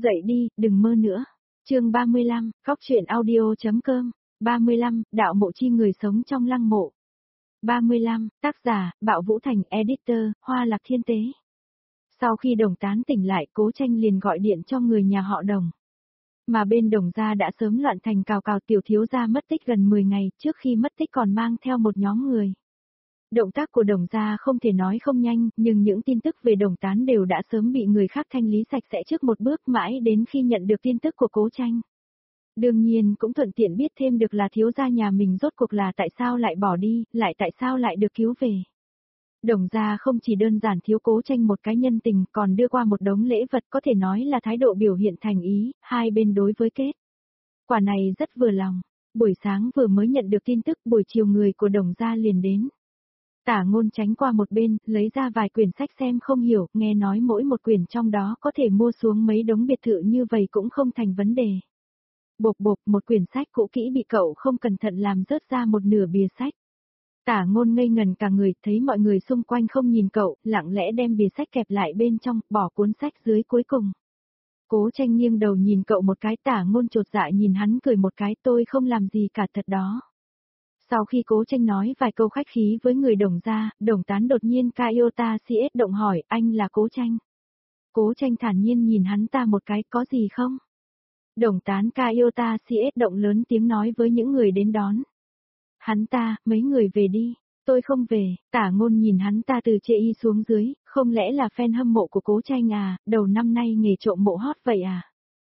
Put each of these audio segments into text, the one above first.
Dậy đi, đừng mơ nữa. Chương 35, Khóc chuyện audio.com. 35, Đạo mộ chi người sống trong lăng mộ. 35, tác giả, Bạo Vũ Thành, editor, Hoa Lạc Thiên Tế. Sau khi Đồng Tán tỉnh lại, Cố Tranh liền gọi điện cho người nhà họ Đồng. Mà bên Đồng gia đã sớm loạn thành cào cào, tiểu thiếu gia mất tích gần 10 ngày, trước khi mất tích còn mang theo một nhóm người. Động tác của Đồng gia không thể nói không nhanh, nhưng những tin tức về Đồng Tán đều đã sớm bị người khác thanh lý sạch sẽ trước một bước, mãi đến khi nhận được tin tức của Cố Tranh. Đương nhiên cũng thuận tiện biết thêm được là thiếu gia nhà mình rốt cuộc là tại sao lại bỏ đi, lại tại sao lại được cứu về. Đồng gia không chỉ đơn giản thiếu Cố Tranh một cái nhân tình, còn đưa qua một đống lễ vật, có thể nói là thái độ biểu hiện thành ý, hai bên đối với kết quả này rất vừa lòng. Buổi sáng vừa mới nhận được tin tức, buổi chiều người của Đồng gia liền đến. Tả Ngôn tránh qua một bên, lấy ra vài quyển sách xem không hiểu, nghe nói mỗi một quyển trong đó có thể mua xuống mấy đống biệt thự như vậy cũng không thành vấn đề. Bộp bộp, một quyển sách cũ kỹ bị cậu không cẩn thận làm rớt ra một nửa bìa sách. Tả Ngôn ngây ngần cả người, thấy mọi người xung quanh không nhìn cậu, lặng lẽ đem bìa sách kẹp lại bên trong, bỏ cuốn sách dưới cuối cùng. Cố Tranh nghiêng đầu nhìn cậu một cái, Tả Ngôn chột dạ nhìn hắn cười một cái, tôi không làm gì cả thật đó. Sau khi Cố Tranh nói vài câu khách khí với người Đồng gia, Đồng Tán đột nhiên Kaiota CS động hỏi, anh là Cố Tranh. Cố Tranh thản nhiên nhìn hắn ta một cái, có gì không? Đồng Tán Kaiota CS động lớn tiếng nói với những người đến đón. Hắn ta, mấy người về đi, tôi không về. Tả Ngôn nhìn hắn ta từ chê y xuống dưới, không lẽ là fan hâm mộ của Cố Tranh à, đầu năm nay nghề trộm mộ hot vậy à?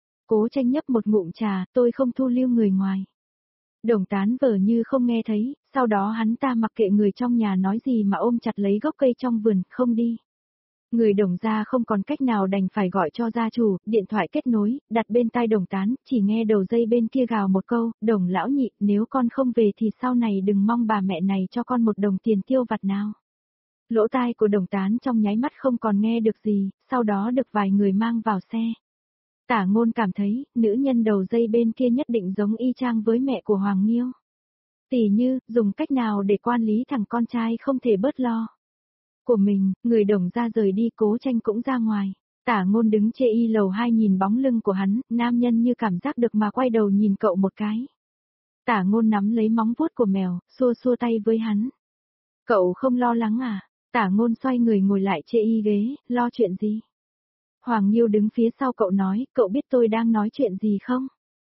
Cố Tranh nhấp một ngụm trà, tôi không thu lưu người ngoài. Đồng Tán vờ như không nghe thấy, sau đó hắn ta mặc kệ người trong nhà nói gì mà ôm chặt lấy gốc cây trong vườn, không đi. Người Đồng gia không còn cách nào đành phải gọi cho gia chủ, điện thoại kết nối, đặt bên tai Đồng Tán, chỉ nghe đầu dây bên kia gào một câu, Đồng lão nhị, nếu con không về thì sau này đừng mong bà mẹ này cho con một đồng tiền tiêu vặt nào. Lỗ tai của Đồng Tán trong nháy mắt không còn nghe được gì, sau đó được vài người mang vào xe. Tả Ngôn cảm thấy, nữ nhân đầu dây bên kia nhất định giống y chang với mẹ của Hoàng Nghiêu. Tỉ như, dùng cách nào để quản lý thằng con trai không thể bớt lo của mình, người Đồng gia rời đi, Cố Tranh cũng ra ngoài. Tả Ngôn đứng chê y lầu 2 nhìn bóng lưng của hắn, nam nhân như cảm giác được mà quay đầu nhìn cậu một cái. Tả Ngôn nắm lấy móng vuốt của mèo, xua xua tay với hắn. Cậu không lo lắng à? Tả Ngôn xoay người ngồi lại chê y ghế, lo chuyện gì? Hoàng Nghiêu đứng phía sau cậu nói, cậu biết tôi đang nói chuyện gì không?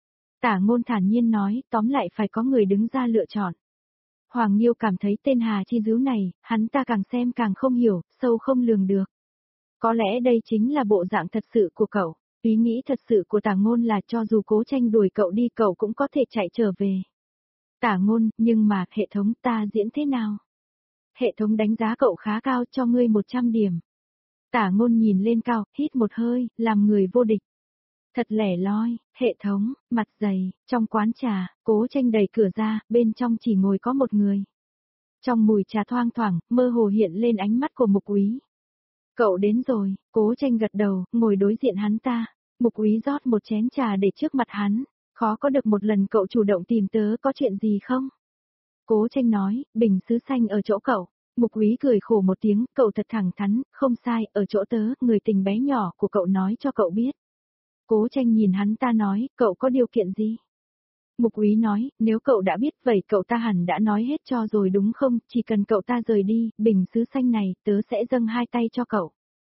Tả Ngôn thản nhiên nói, tóm lại phải có người đứng ra lựa chọn. Hoàng Nghiêu cảm thấy tên Hà Chi Dứu này, hắn ta càng xem càng không hiểu, sâu không lường được. Có lẽ đây chính là bộ dạng thật sự của cậu. Ý nghĩ thật sự của Tả Ngôn là cho dù Cố Tranh đuổi cậu đi cậu cũng có thể chạy trở về. Tả Ngôn, nhưng mà, hệ thống ta diễn thế nào? Hệ thống đánh giá cậu khá cao, cho ngươi 100 điểm. Tả Ngôn nhìn lên cao, hít một hơi, làm người vô địch. Thật lẻ loi, hệ thống, mặt dày, trong quán trà, Cố Tranh đẩy cửa ra, bên trong chỉ ngồi có một người. Trong mùi trà thoang thoảng, mơ hồ hiện lên ánh mắt của Mục Úy. Cậu đến rồi, Cố Tranh gật đầu, ngồi đối diện hắn ta. Mục Úy rót một chén trà để trước mặt hắn. Khó có được một lần cậu chủ động tìm tớ, có chuyện gì không? Cố Tranh nói, bình sứ xanh ở chỗ cậu. Mục Úy cười khổ một tiếng, cậu thật thẳng thắn, không sai, ở chỗ tớ, người tình bé nhỏ của cậu nói cho cậu biết. Cố Tranh nhìn hắn ta nói, cậu có điều kiện gì? Mục Úy nói, nếu cậu đã biết vậy cậu ta hẳn đã nói hết cho rồi đúng không, chỉ cần cậu ta rời đi, bình sứ xanh này, tớ sẽ dâng hai tay cho cậu.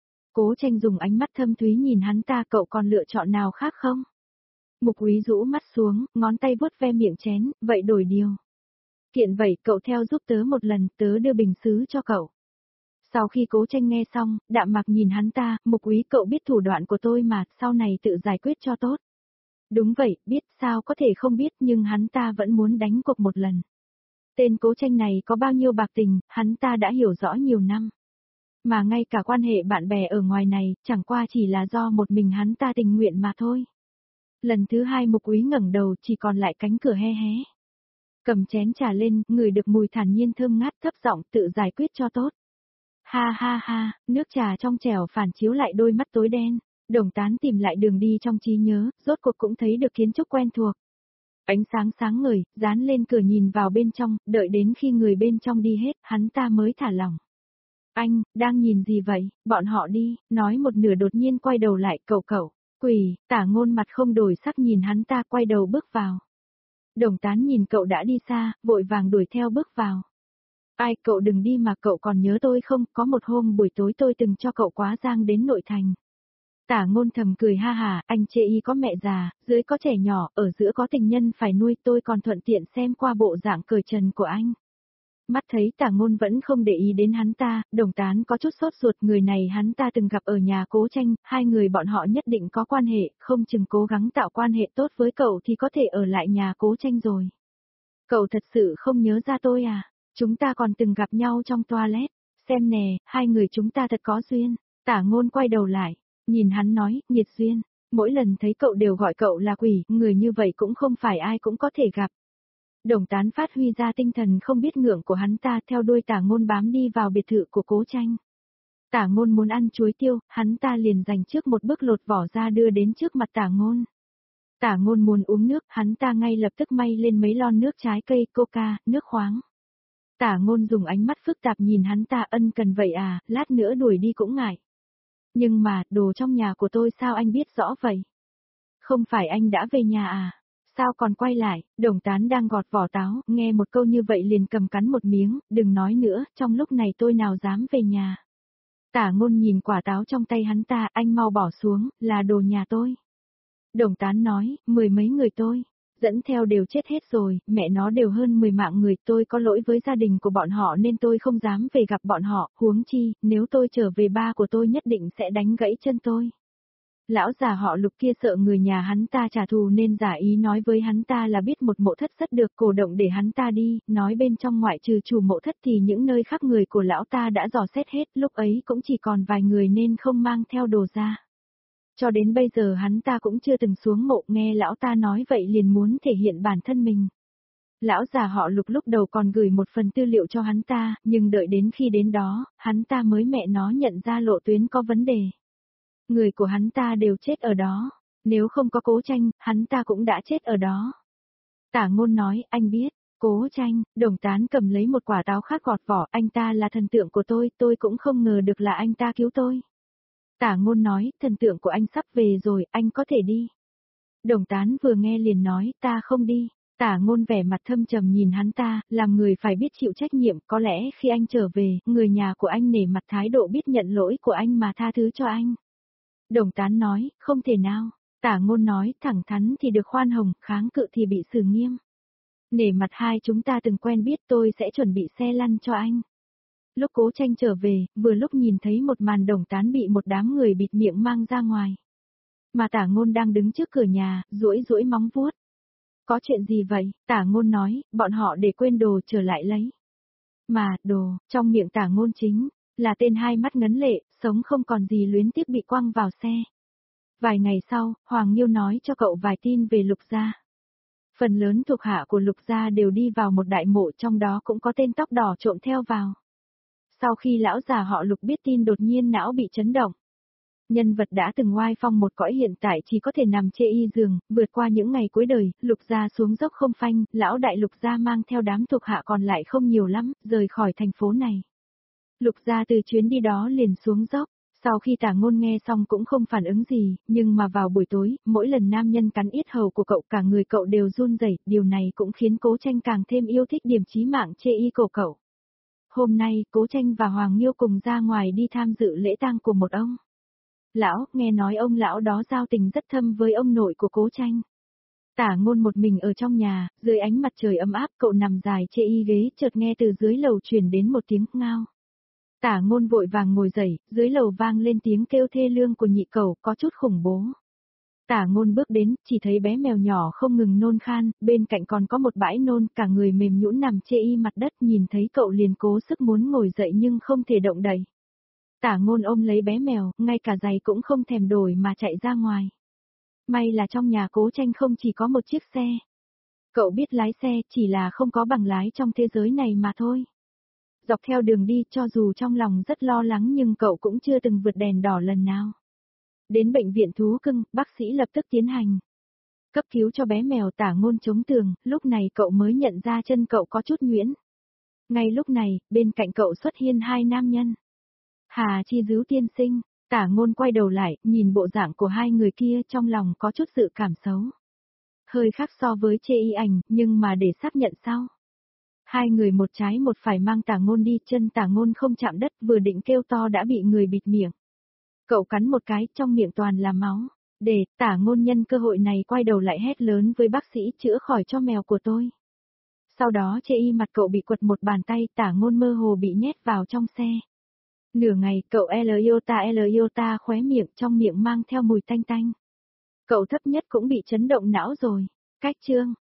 Cố Tranh dùng ánh mắt thâm thúy nhìn hắn ta, cậu còn lựa chọn nào khác không? Mục Úy rũ mắt xuống, ngón tay vuốt ve miệng chén, vậy đổi điều. Kiện vậy cậu theo giúp tớ một lần, tớ đưa bình sứ cho cậu. Sau khi Cố Tranh nghe xong, đạm mạc nhìn hắn ta, Mục Úy cậu biết thủ đoạn của tôi mà, sau này tự giải quyết cho tốt. Đúng vậy, biết sao có thể không biết nhưng hắn ta vẫn muốn đánh cuộc một lần. Tên Cố Tranh này có bao nhiêu bạc tình, hắn ta đã hiểu rõ nhiều năm. Mà ngay cả quan hệ bạn bè ở ngoài này, chẳng qua chỉ là do một mình hắn ta tình nguyện mà thôi. Lần thứ hai Mục Úy ngẩng đầu chỉ còn lại cánh cửa hé hé. Cầm chén trà lên, ngửi được mùi thản nhiên thơm ngát, thấp giọng tự giải quyết cho tốt. Ha ha ha, nước trà trong trẻo phản chiếu lại đôi mắt tối đen. Đồng Tán tìm lại đường đi trong trí nhớ, rốt cuộc cũng thấy được kiến trúc quen thuộc. Ánh sáng sáng ngời, dán lên cửa nhìn vào bên trong, đợi đến khi người bên trong đi hết, hắn ta mới thả lỏng. Anh, đang nhìn gì vậy, bọn họ đi, nói một nửa đột nhiên quay đầu lại, cậu, Quỷ, Tả Ngôn mặt không đổi sắc nhìn hắn ta quay đầu bước vào. Đồng Tán nhìn cậu đã đi xa, vội vàng đuổi theo bước vào. Ai, cậu đừng đi mà, cậu còn nhớ tôi không, có một hôm buổi tối tôi từng cho cậu quá giang đến nội thành. Tả Ngôn thầm cười ha hà, anh chê y có mẹ già, dưới có trẻ nhỏ, ở giữa có tình nhân phải nuôi, tôi còn thuận tiện xem qua bộ dạng cởi trần của anh. Mắt thấy Tả Ngôn vẫn không để ý đến hắn ta, Đồng Tán có chút sốt ruột, người này hắn ta từng gặp ở nhà Cố Tranh, hai người bọn họ nhất định có quan hệ, không chừng cố gắng tạo quan hệ tốt với cậu thì có thể ở lại nhà Cố Tranh rồi. Cậu thật sự không nhớ ra tôi à? Chúng ta còn từng gặp nhau trong toilet, xem nè, hai người chúng ta thật có duyên. Tả Ngôn quay đầu lại, nhìn hắn nói, nghiệt duyên, mỗi lần thấy cậu đều gọi cậu là quỷ, người như vậy cũng không phải ai cũng có thể gặp. Đồng Tán phát huy ra tinh thần không biết ngượng của hắn ta, theo đuôi Tả Ngôn bám đi vào biệt thự của Cố Tranh. Tả Ngôn muốn ăn chuối tiêu, hắn ta liền dành trước một bước lột vỏ ra đưa đến trước mặt Tả Ngôn. Tả Ngôn muốn uống nước, hắn ta ngay lập tức may lên mấy lon nước trái cây, coca, nước khoáng. Tả Ngôn dùng ánh mắt phức tạp nhìn hắn ta, ân cần vậy à, lát nữa đuổi đi cũng ngại. Nhưng mà, đồ trong nhà của tôi sao anh biết rõ vậy? Không phải anh đã về nhà à? Sao còn quay lại? Đồng Tán đang gọt vỏ táo, nghe một câu như vậy liền cầm cắn một miếng, đừng nói nữa, trong lúc này tôi nào dám về nhà. Tả Ngôn nhìn quả táo trong tay hắn ta, anh mau bỏ xuống, là đồ nhà tôi. Đồng Tán nói, mười mấy người tôi, dẫn theo đều chết hết rồi, mẹ nó đều hơn 10 mạng người, tôi có lỗi với gia đình của bọn họ nên tôi không dám về gặp bọn họ, huống chi, nếu tôi trở về ba của tôi nhất định sẽ đánh gãy chân tôi. Lão già họ Lục kia sợ người nhà hắn ta trả thù nên giả ý nói với hắn ta là biết một mộ thất rất được, cổ động để hắn ta đi, nói bên trong ngoại trừ chủ mộ thất thì những nơi khác người của lão ta đã dò xét hết, lúc ấy cũng chỉ còn vài người nên không mang theo đồ ra. Cho đến bây giờ hắn ta cũng chưa từng xuống mộ, nghe lão ta nói vậy liền muốn thể hiện bản thân mình. Lão già họ Lục lúc đầu còn gửi một phần tư liệu cho hắn ta, nhưng đợi đến khi đến đó, hắn ta mới mẹ nó nhận ra lộ tuyến có vấn đề. Người của hắn ta đều chết ở đó, nếu không có Cố Tranh, hắn ta cũng đã chết ở đó. Tả Ngôn nói, anh biết, Cố Tranh. Đồng Tán cầm lấy một quả táo khác gọt vỏ, anh ta là thần tượng của tôi cũng không ngờ được là anh ta cứu tôi. Tả Ngôn nói, thần tượng của anh sắp về rồi, anh có thể đi. Đồng Tán vừa nghe liền nói, ta không đi. Tả Ngôn vẻ mặt thâm trầm nhìn hắn ta, làm người phải biết chịu trách nhiệm, có lẽ khi anh trở về, người nhà của anh nể mặt thái độ biết nhận lỗi của anh mà tha thứ cho anh. Đồng Tán nói, không thể nào. Tả Ngôn nói, thẳng thắn thì được khoan hồng, kháng cự thì bị xử nghiêm. Nể mặt hai chúng ta từng quen biết, tôi sẽ chuẩn bị xe lăn cho anh. Lúc Cố Tranh trở về, vừa lúc nhìn thấy một màn Đồng Tán bị một đám người bịt miệng mang ra ngoài. Mà Tả Ngôn đang đứng trước cửa nhà, duỗi móng vuốt. Có chuyện gì vậy? Tả Ngôn nói, bọn họ để quên đồ trở lại lấy. Mà, đồ, trong miệng Tả Ngôn chính là tên hai mắt ngấn lệ, sống không còn gì luyến tiếc bị quăng vào xe. Vài ngày sau, Hoàng Nghiêu nói cho cậu vài tin về Lục gia. Phần lớn thuộc hạ của Lục gia đều đi vào một đại mộ, trong đó cũng có tên tóc đỏ trộm theo vào. Sau khi lão già họ Lục biết tin đột nhiên não bị chấn động. Nhân vật đã từng oai phong một cõi hiện tại chỉ có thể nằm chê y giường, vượt qua những ngày cuối đời, Lục gia xuống dốc không phanh, lão đại Lục gia mang theo đám thuộc hạ còn lại không nhiều lắm, rời khỏi thành phố này. Lục gia từ chuyến đi đó liền xuống dốc, sau khi Tả Ngôn nghe xong cũng không phản ứng gì, nhưng mà vào buổi tối, mỗi lần nam nhân cắn yết hầu của cậu cả người cậu đều run rẩy, điều này cũng khiến Cố Tranh càng thêm yêu thích điểm chí mạng chê y cổ cậu. Hôm nay, Cố Tranh và Hoàng Nghiêu cùng ra ngoài đi tham dự lễ tang của một ông lão, nghe nói ông lão đó giao tình rất thâm với ông nội của Cố Tranh. Tả Ngôn một mình ở trong nhà, dưới ánh mặt trời ấm áp, cậu nằm dài chê y ghế, chợt nghe từ dưới lầu truyền đến một tiếng ngao. Tả Ngôn vội vàng ngồi dậy, dưới lầu vang lên tiếng kêu thê lương của nhị cẩu, có chút khủng bố. Tả Ngôn bước đến, chỉ thấy bé mèo nhỏ không ngừng nôn khan, bên cạnh còn có một bãi nôn, cả người mềm nhũn nằm chê y mặt đất, nhìn thấy cậu liền cố sức muốn ngồi dậy nhưng không thể động đậy. Tả Ngôn ôm lấy bé mèo, ngay cả giày cũng không thèm đổi mà chạy ra ngoài. May là trong nhà Cố Tranh không chỉ có một chiếc xe. Cậu biết lái xe, chỉ là không có bằng lái trong thế giới này mà thôi. Dọc theo đường đi, cho dù trong lòng rất lo lắng nhưng cậu cũng chưa từng vượt đèn đỏ lần nào. Đến bệnh viện thú cưng, bác sĩ lập tức tiến hành cấp cứu cho bé mèo. Tả Ngôn chống tường, lúc này cậu mới nhận ra chân cậu có chút nhuyễn. Ngay lúc này, bên cạnh cậu xuất hiện hai nam nhân. Hà Chi Dứu tiên sinh, Tả Ngôn quay đầu lại, nhìn bộ dạng của hai người kia trong lòng có chút dự cảm xấu. Hơi khác so với chê y ảnh, nhưng mà để xác nhận sau. Hai người một trái một phải mang Tả Ngôn đi, chân Tả Ngôn không chạm đất, vừa định kêu to đã bị người bịt miệng. Cậu cắn một cái, trong miệng toàn là máu. Để, Tả Ngôn nhân cơ hội này quay đầu lại hét lớn với bác sĩ, chữa khỏi cho mèo của tôi. Sau đó chê y mặt cậu bị quật một bàn tay, Tả Ngôn mơ hồ bị nhét vào trong xe. Nửa ngày, cậu L iota khóe miệng, trong miệng mang theo mùi tanh tanh. Cậu thấp nhất cũng bị chấn động não rồi. Cách chương.